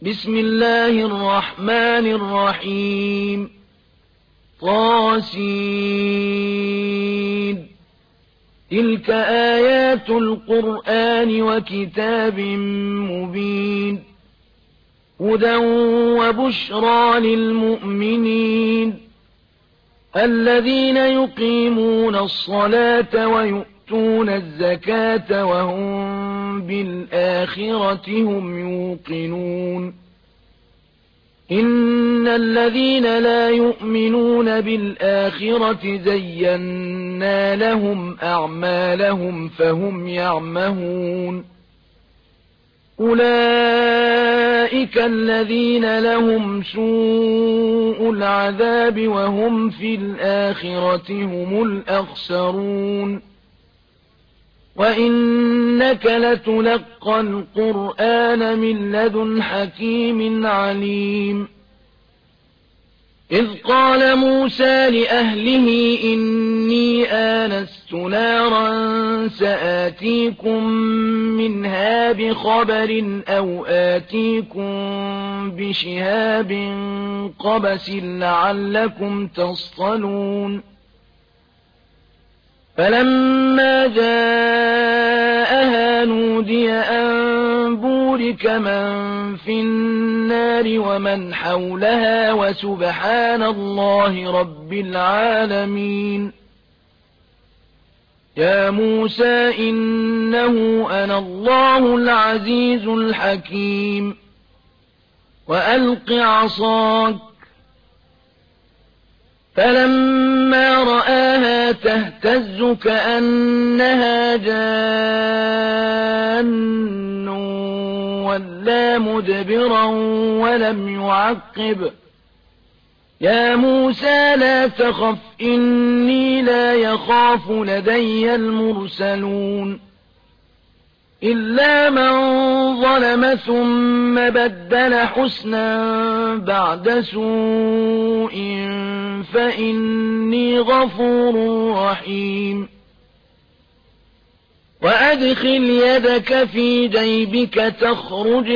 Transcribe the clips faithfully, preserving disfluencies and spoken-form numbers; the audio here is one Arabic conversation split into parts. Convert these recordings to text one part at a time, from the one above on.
بسم الله الرحمن الرحيم طاسين تلك آيات القرآن وكتاب مبين هدى وبشرى للمؤمنين الذين يقيمون الصلاة ويؤتون الزكاة وهم بالآخرة هم يوقنون إن الذين لا يؤمنون بالآخرة زينا لهم أعمالهم فهم يعمهون أولئك الذين لهم سوء العذاب وهم في الآخرة هم الأخسرون وإنك لتلقى القرآن من لدن حكيم عليم إذ قال موسى لأهله إني آنست نارا سآتيكم منها بخبر أو آتيكم بشهاب قبس لعلكم تصطلون فلما جاءها نودي أن بورك من في النار ومن حولها وسبحان الله رب العالمين يا موسى إنه أنا الله العزيز الحكيم وألق عصاك فلما رآها تهتز كأنها جان ولا مدبرا ولم يعقب يا موسى لا تخف إني لا يخاف لدي المرسلون إلا من ظلم ثم بدل حسنا بعد سوء فإني غفور رحيم وأدخل يدك في جيبك تخرج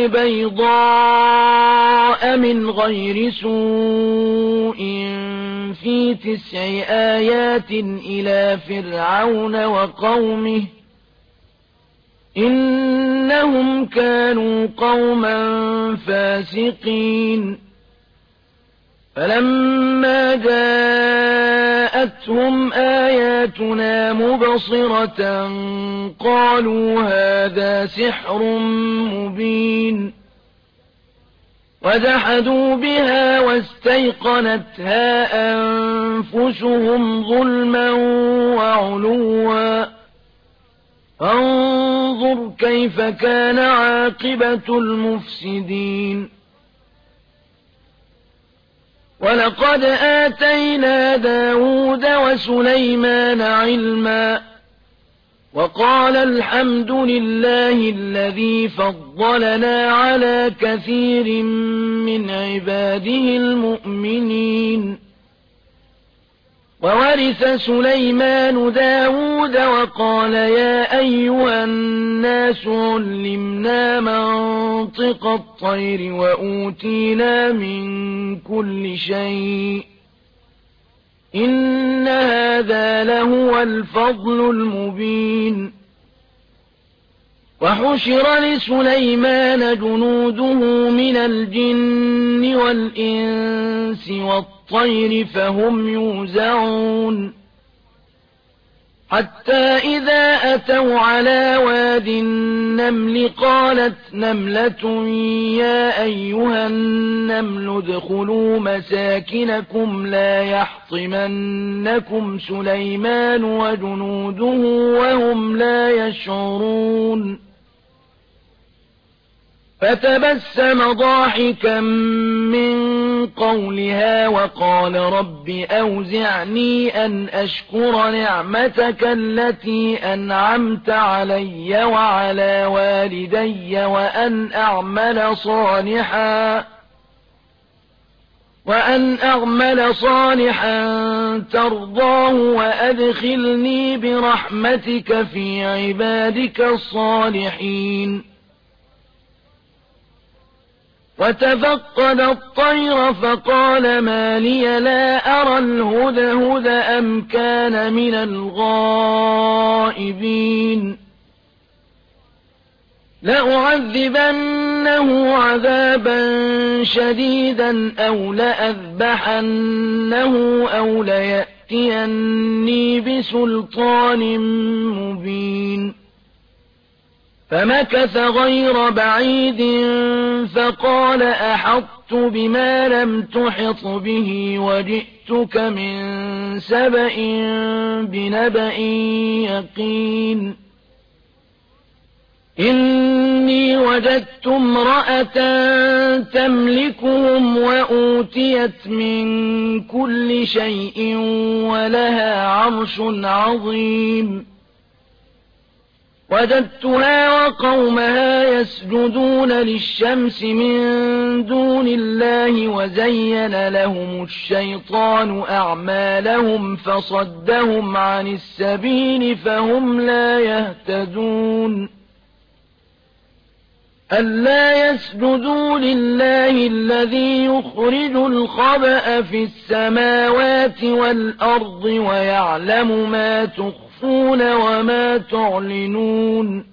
بيضاء من غير سوء في تسع آيات إلى فرعون وقومه إنهم كانوا قوما فاسقين فلما جاءتهم آياتنا مبصرة قالوا هذا سحر مبين وجحدوا بها واستيقنتها أنفسهم ظلما وعلوا فانظر كيف كان عاقبة المفسدين ولقد آتينا داود وسليمان علما وقال الحمد لله الذي فضلنا على كثير من عباده المؤمنين وورث سليمان داود وقال يا أيها الناس علمنا منطق الطير وأوتينا من كل شيء إن هذا لهو الفضل المبين وحشر لسليمان جنوده من الجن والإنس والطير فهم يوزعون حتى إذا أتوا على واد النمل قالت نملة يا أيها النمل ادخلوا مساكنكم لا يحطمنكم سليمان وجنوده وهم لا يشعرون فتبسم ضاحكا من قولها وقال رب أوزعني أن أشكر نعمتك التي أنعمت علي وعلى والدي وأن أعمل صالحا وأن أعمل صالحا ترضاه وأدخلني برحمتك في عبادك الصالحين وتفقد الطير فقال ما لي لا أرى الهدهد أم كان من الغائبين لأعذبنه عذابا شديدا أو لأذبحنه أو ليأتيني بسلطان مبين فمكث غير بعيد فقال أحطت بما لم تحط به وجئتك من سبأ بنبأ يقين إني وجدت امرأة تملكهم وأوتيت من كل شيء ولها عرش عظيم وجدتها وقومها يسجدون للشمس من دون الله وزين لهم الشيطان أعمالهم فصدهم عن السبيل فهم لا يهتدون ألا يسجدوا لله الذي يخرج الخبأ في السماوات والأرض ويعلم ما تخفون وما تعلنون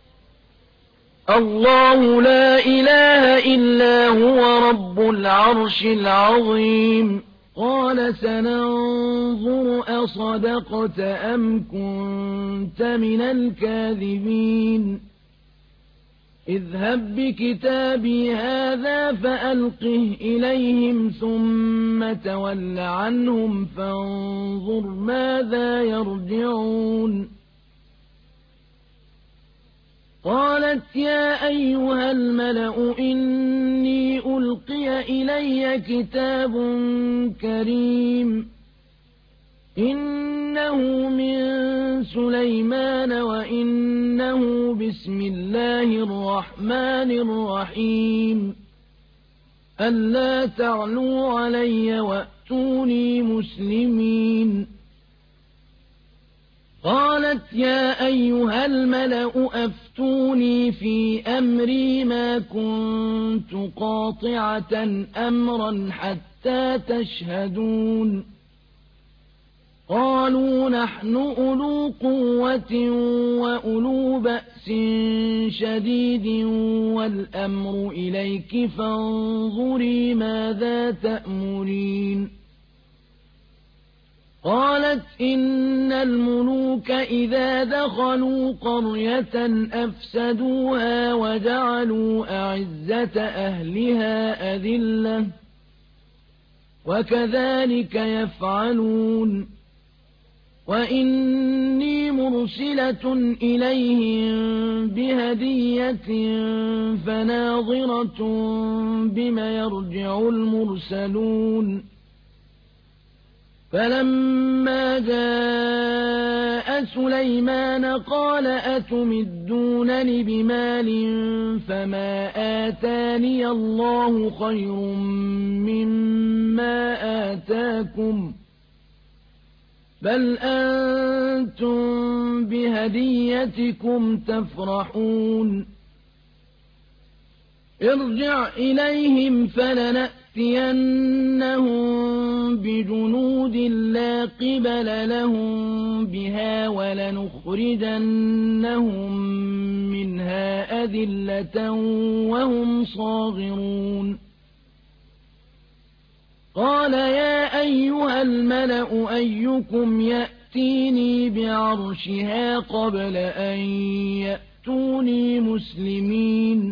الله لا إله إلا هو رب العرش العظيم قال سننظر أصدقت أم كنت من الكاذبين اذهب بكتابي هذا فألقه إليهم ثم تول عنهم فانظر ماذا يرجعون قالت يا أيها الملأ إني ألقي إلي كتاب كريم إنه من سليمان وإنه بسم الله الرحمن الرحيم ألا تعلوا علي وأتوني مسلمين قالت يا أيها الملأ أفتوني في أمري ما كنت قاطعة أمرا حتى تشهدون قالوا نحن أولو قوة وأولو بأس شديد والأمر إليك فانظري ماذا تأمرين قالت إن الملوك إذا دخلوا قرية أفسدوها وجعلوا أعزة أهلها أذلة وكذلك يفعلون وإني مرسلة إليهم بهدية فناظرة بما يرجع المرسلون فلما جاء سليمان قال أتمدونني بمال فما آتاني الله خير مما آتاكم بل أنتم بهديتكم تفرحون ارجع إليهم فلنأتينهم بجنود لا قبل لهم بها ولنخرجنهم منها أذلة وهم صاغرون قال يا أيها الملأ أيكم يأتيني بعرشها قبل أن يأتوني مسلمين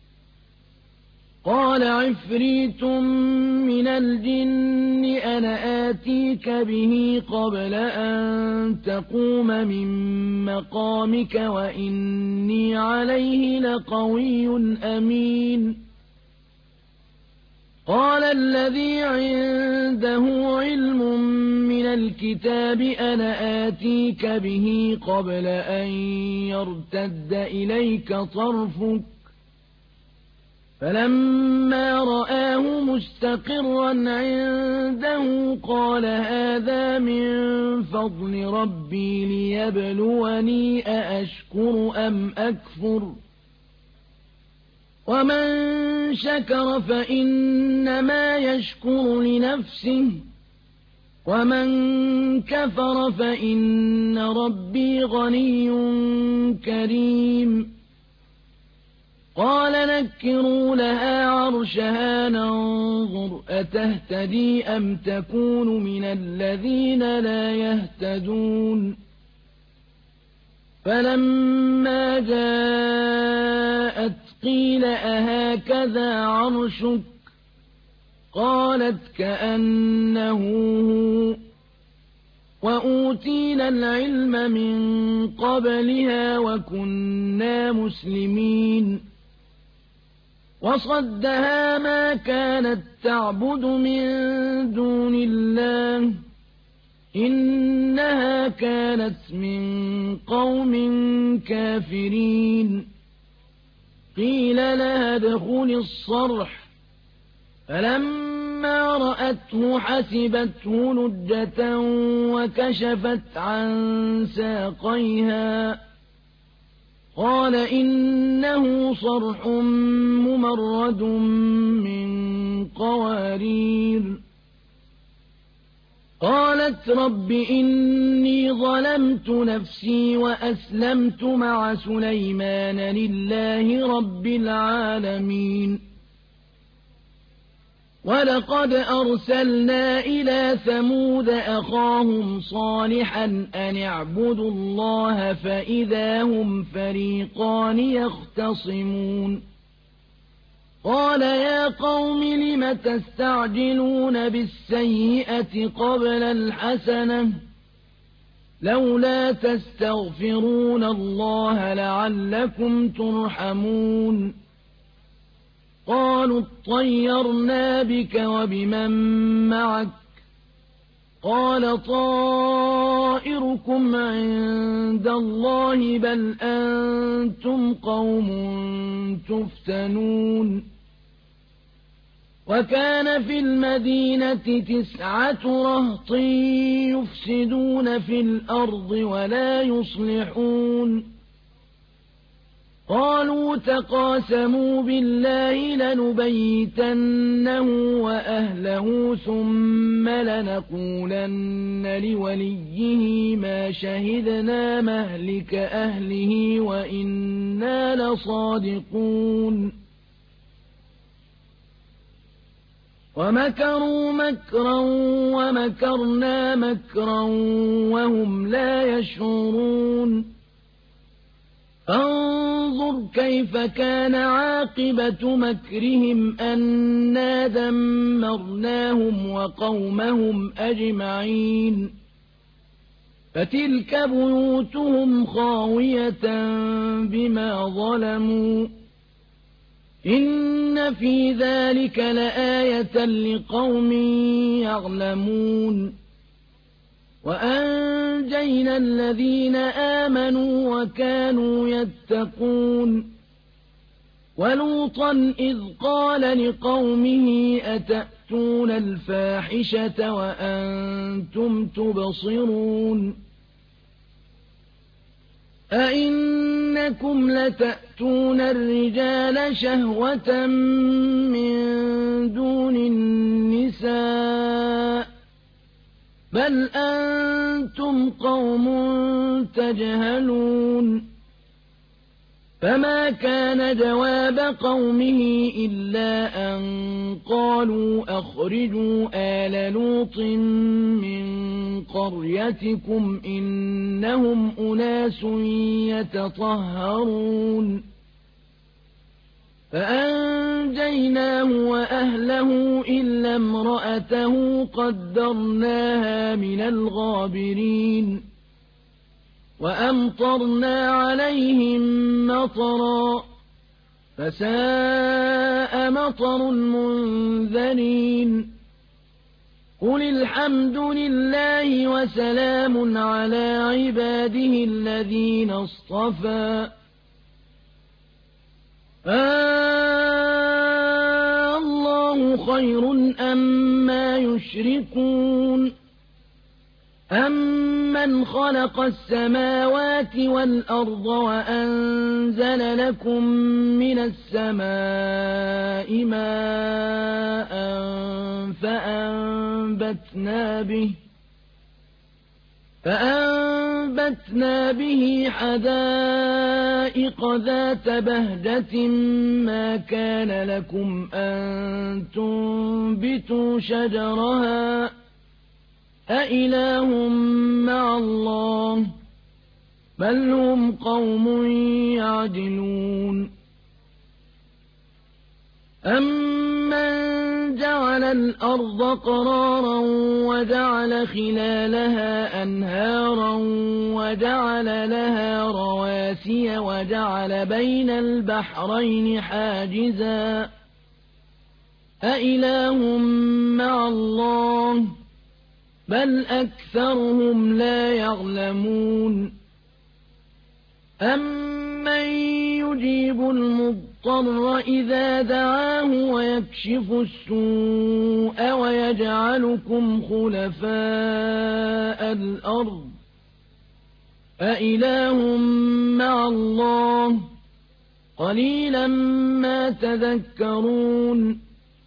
قال عفريت من الجن أنا آتيك به قبل أن تقوم من مقامك وإني عليه لقوي أمين قال الذي عنده علم من الكتاب أنا آتيك به قبل أن يرتد إليك طرفك فلما رآه مستقرا عنده قال هذا من فضل ربي ليبلوني أأشكر أم أكفر ومن شكر فإنما يشكر لنفسه ومن كفر فإن ربي غني كريم قال نكروا لها عرشها ننظر أتهتدي أم تكون من الذين لا يهتدون فلما جاءت قيل أهكذا عرشك قالت كأنه هو وأوتينا العلم من قبلها وكنا مسلمين وصدها ما كانت تعبد من دون الله إنها كانت من قوم كافرين قيل لها ادخلي الصرح فلما رأته حسبته لجة وكشفت عن ساقيها قال إنه صرح ممرد من قوارير قالت رب إني ظلمت نفسي وأسلمت مع سليمان لله رب العالمين ولقد أرسلنا إلى ثمود أخاهم صالحا أن اعبدوا الله فإذا هم فريقان يختصمون قال يا قوم لم تستعجلون بالسيئة قبل الحسنة لولا تستغفرون الله لعلكم ترحمون قالوا اطيرنا بك وبمن معك قال طائركم عند الله بل أنتم قوم تفتنون وكان في المدينة تسعة رهط يفسدون في الأرض ولا يصلحون قالوا تقاسموا بالله لنبيتنه وأهله ثم لنقولن لوليه ما شهدنا مهلك أهله وإنا لصادقون ومكروا مكرا ومكرنا مكرا وهم لا يشعرون فانظر كيف كان عاقبة مكرهم أنا دمرناهم وقومهم أجمعين فتلك بيوتهم خاوية بما ظلموا إن في ذلك لآية لقوم يعلمون وأنجينا الذين آمنوا وكانوا يتقون ولوطا إذ قال لقومه أتأتون الفاحشة وأنتم تبصرون أئنكم لتأتون الرجال شهوة من دون النساء بل أنتم قوم تجهلون فما كان جواب قومه إلا أن قالوا أخرجوا آل لوط من قريتكم إنهم أناس يتطهرون فأنجيناه وأهله إلا امرأته قدرناها من الغابرين وأمطرنا عليهم مطرا فساء مطر المنذرين قل الحمد لله وسلام على عباده الذين اصطفى آه الله خير أما يشركون أَمَّنْ خَلَقَ السَّمَاوَاتِ وَالْأَرْضَ وَأَنزَلَ لَكُم مِّنَ السَّمَاءِ مَاءً فَأَنبَتْنَا بِهِ فَأَنبَتْنَا بِهِ حَدَائِقَ ذَاتَ بَهْجَةٍ مَّا كَانَ لَكُمْ أَن تُنبِتُوا شَجَرَهَا أَإِلَٰهٌ مَّعَ اللَّهِ ۚ بَلْ هُمْ قَوْمٌ يَعْدِلُونَ أَمَّن جَعَلَ الْأَرْضَ قَرَارًا وَجَعَلَ خِلَالَهَا أَنْهَارًا وَجَعَلَ لَهَا رَوَاسِيَ وَجَعَلَ بَيْنَ الْبَحْرَيْنِ حَاجِزًا أَإِلَٰهٌ مَّعَ اللَّهِ ۚ بَلْ أَكْثَرُهُمْ لَا يَعْلَمُونَ أَمَّن يُجِيبُ الْمُضْطَرَّ إِذَا دَعَاهُ وَيَكْشِفُ السُّوءَ وَيَجْعَلُكُمْ خُلَفَاءَ الْأَرْضِ أَإِلَٰهٌ مَّعَ اللَّهِ ۚ قَلِيلًا مَّا تَذَكَّرُونَ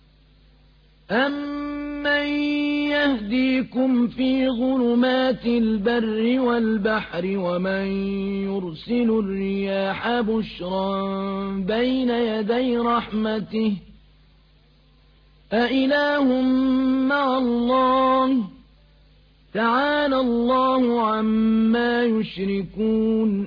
أَمَّن يَهْدِيكُمْ فِي ظُلُمَاتِ الْبَرِّ وَالْبَحْرِ وَمَن يُرْسِلُ الرِّيَاحَ بُشْرًا بَيْنَ يَدَيْ رَحْمَتِهِ أَإِلَٰهٌ مَّعَ اللَّهِ ۚ تَعَالَى اللَّهُ عَمَّا يُشْرِكُونَ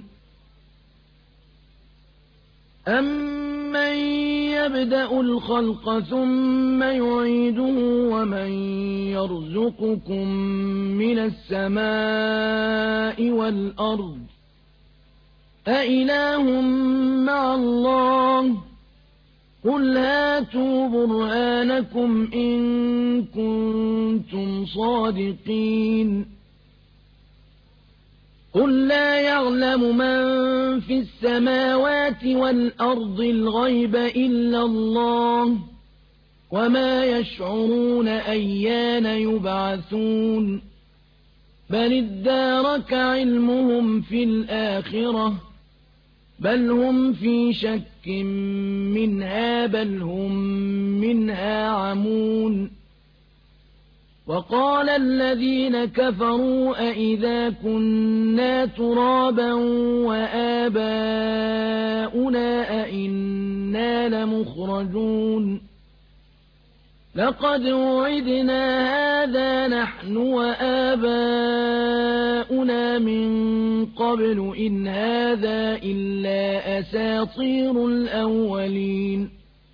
أَمَّن يَبْدَأُ الْخَلْقَ ثُمَّ يُعِيدُهُ وَمَن يَرْزُقُكُم مِّنَ السَّمَاءِ وَالْأَرْضِ أَإِلَٰهٌ مَّعَ اللَّهِ ۚ قُلْ هَاتُوا بُرْهَانَكُمْ إِن كُنتُمْ صَادِقِينَ قُل لَّا يَعْلَمُ مَن فِي السَّمَاوَاتِ وَالْأَرْضِ الْغَيْبَ إِلَّا اللَّهُ ۚ وَمَا يَشْعُرُونَ أَيَّانَ يُبْعَثُونَ بَلِ ادَّارَكَ عِلْمُهُمْ فِي الْآخِرَةِ ۚ بَلْ هُمْ فِي شَكٍّ مِّنْهَا بَلْ هُم مِّنْهَا عَمُونَ وَقَالَ الَّذِينَ كَفَرُوا أَإِذَا كُنَّا تُرَابًا وَآبَاؤُنَا أَإِنَّا لَمُخْرَجُونَ لَقَدْ وُعِدْنَا هَٰذَا نَحْنُ وَآبَاؤُنَا مِن قَبْلُ إِنْ هَٰذَا إِلَّا أَسَاطِيرُ الْأَوَّلِينَ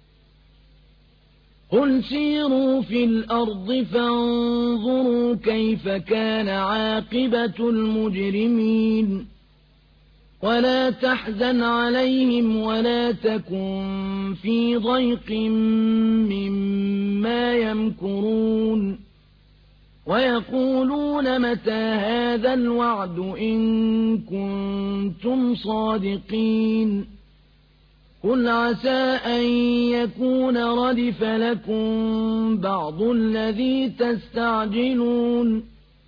قُلْ سِيرُوا فِي الْأَرْضِ فَانظُرُوا كَيْفَ كَانَ عَاقِبَةُ الْمُجْرِمِينَ وَلَا تَحْزَنْ عَلَيْهِمْ وَلَا تَكُن فِي ضَيْقٍ مِّمَّا يَمْكُرُونَ وَيَقُولُونَ مَتَىٰ هَٰذَا الْوَعْدُ إِن كُنتُمْ صَادِقِينَ قُلْ عَسَىٰ أَن يَكُونَ رَدِفَ لَكُم بَعْضُ الَّذِي تَسْتَعْجِلُونَ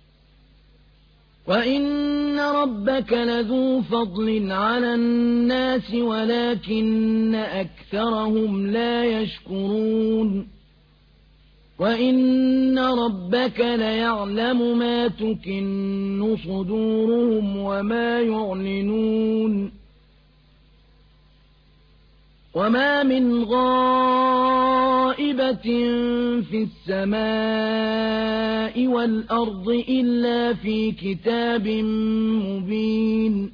وَإِنَّ رَبَّكَ لَذُو فَضْلٍ عَلَى النَّاسِ وَلَٰكِنَّ أَكْثَرَهُمْ لَا يَشْكُرُونَ وَإِنَّ رَبَّكَ لَيَعْلَمُ مَا تُكِنُّ صُدُورُهُمْ وَمَا يُعْلِنُونَ وَمَا مِنْ غَائِبَةٍ فِي السَّمَاءِ وَالْأَرْضِ إِلَّا فِي كِتَابٍ مُّبِينٍ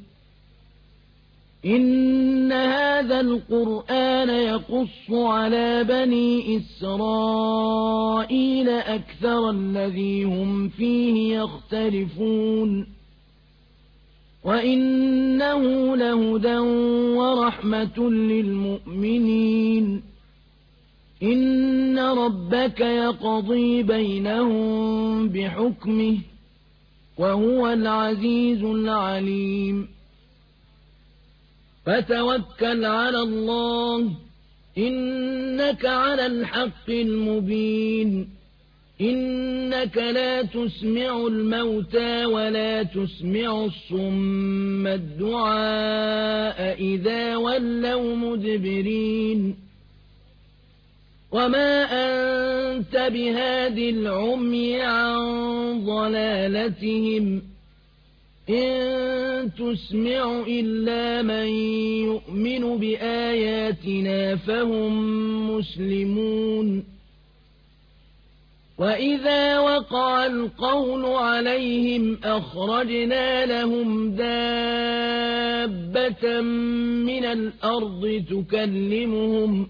إِنَّ هَٰذَا الْقُرْآنَ يَقُصُّ عَلَىٰ بَنِي إِسْرَائِيلَ أَكْثَرَ الَّذِي هُمْ فِيهِ يَخْتَلِفُونَ وَإِنَّهُ لَهُدًى وَرَحْمَةٌ لِّلْمُؤْمِنِينَ إِنَّ رَبَّكَ يَقْضِي بَيْنَهُم بِحُكْمِهِ وَهُوَ الْعَزِيزُ الْعَلِيمُ فَتَوَكَّلْ عَلَى اللَّهِ إِنَّكَ عَلَى الْحَقِّ الْمُبِينِ إنك لا تسمع الموتى ولا تسمع الصم الدعاء إذا ولوا مدبرين وما أنت بهاد العمي عن ضلالتهم إن تسمع إلا من يؤمن بآياتنا فهم مسلمون وإذا وقع القول عليهم أخرجنا لهم دابة من الأرض تكلمهم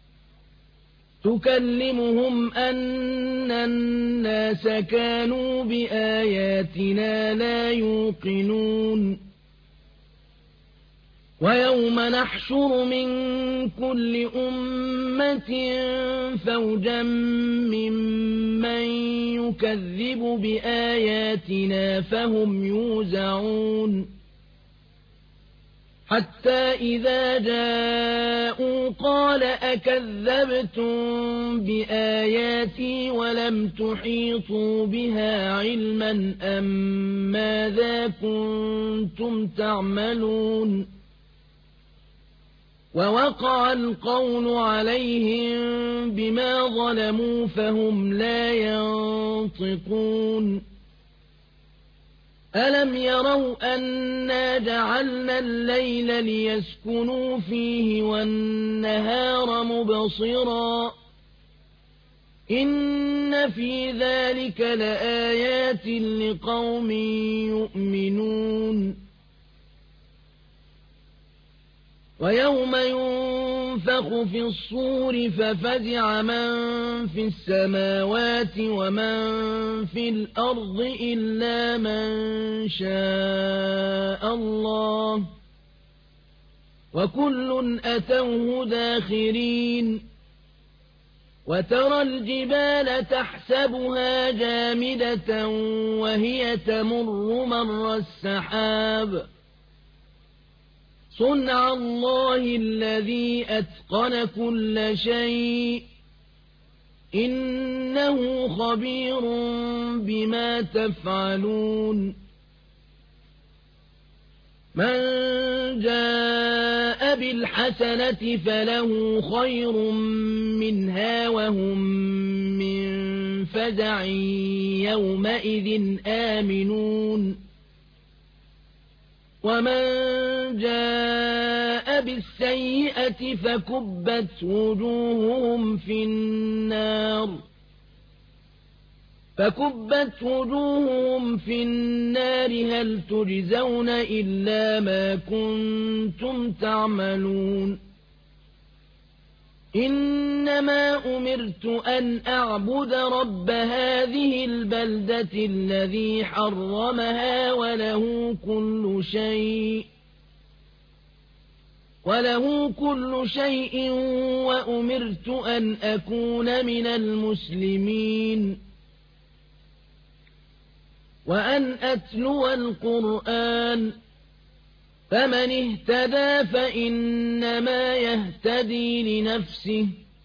تكلمهم أن الناس كانوا بآياتنا لا يوقنون ويوم نحشر من كل أمة فوجا ممن يكذب بآياتنا فهم يوزعون حتى إذا جاءوا قال أكذبتم بآياتي ولم تحيطوا بها علما أم ماذا كنتم تعملون ووقع القول عليهم بما ظلموا فهم لا ينطقون ألم يروا أنا جعلنا الليل ليسكنوا فيه والنهار مبصرا إن في ذلك لآيات لقوم يؤمنون ويوم ينفخ في الصور ففزع من في السماوات ومن في الأرض إلا من شاء الله وكل أتوه داخرين وترى الجبال تحسبها جامدة وهي تمر مر السحاب صنع الله الذي أتقن كل شيء إنه خبير بما تفعلون من جاء بالحسنة فله خير منها وهم من فزع يومئذ آمنون ومن جاء بالسيئة فكبت وجوههم في النار فكبت وجوههم في النار هل تجزون إلا ما كنتم تعملون إنما أمرت أن أعبد رب هذه البلدة الذي حرمها وله كل شيء وله كل شيء وأمرت أن أكون من المسلمين وأن أتلو القرآن فمن اهتدى فإنما يهتدي لنفسه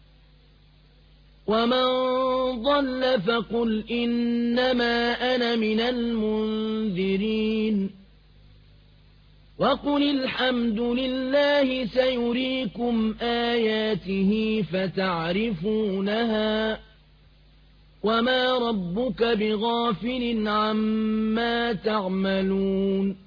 ومن ضل فقل إنما أنا من المنذرين وقل الحمد لله سيريكم آياته فتعرفونها وما ربك بغافل عما تعملون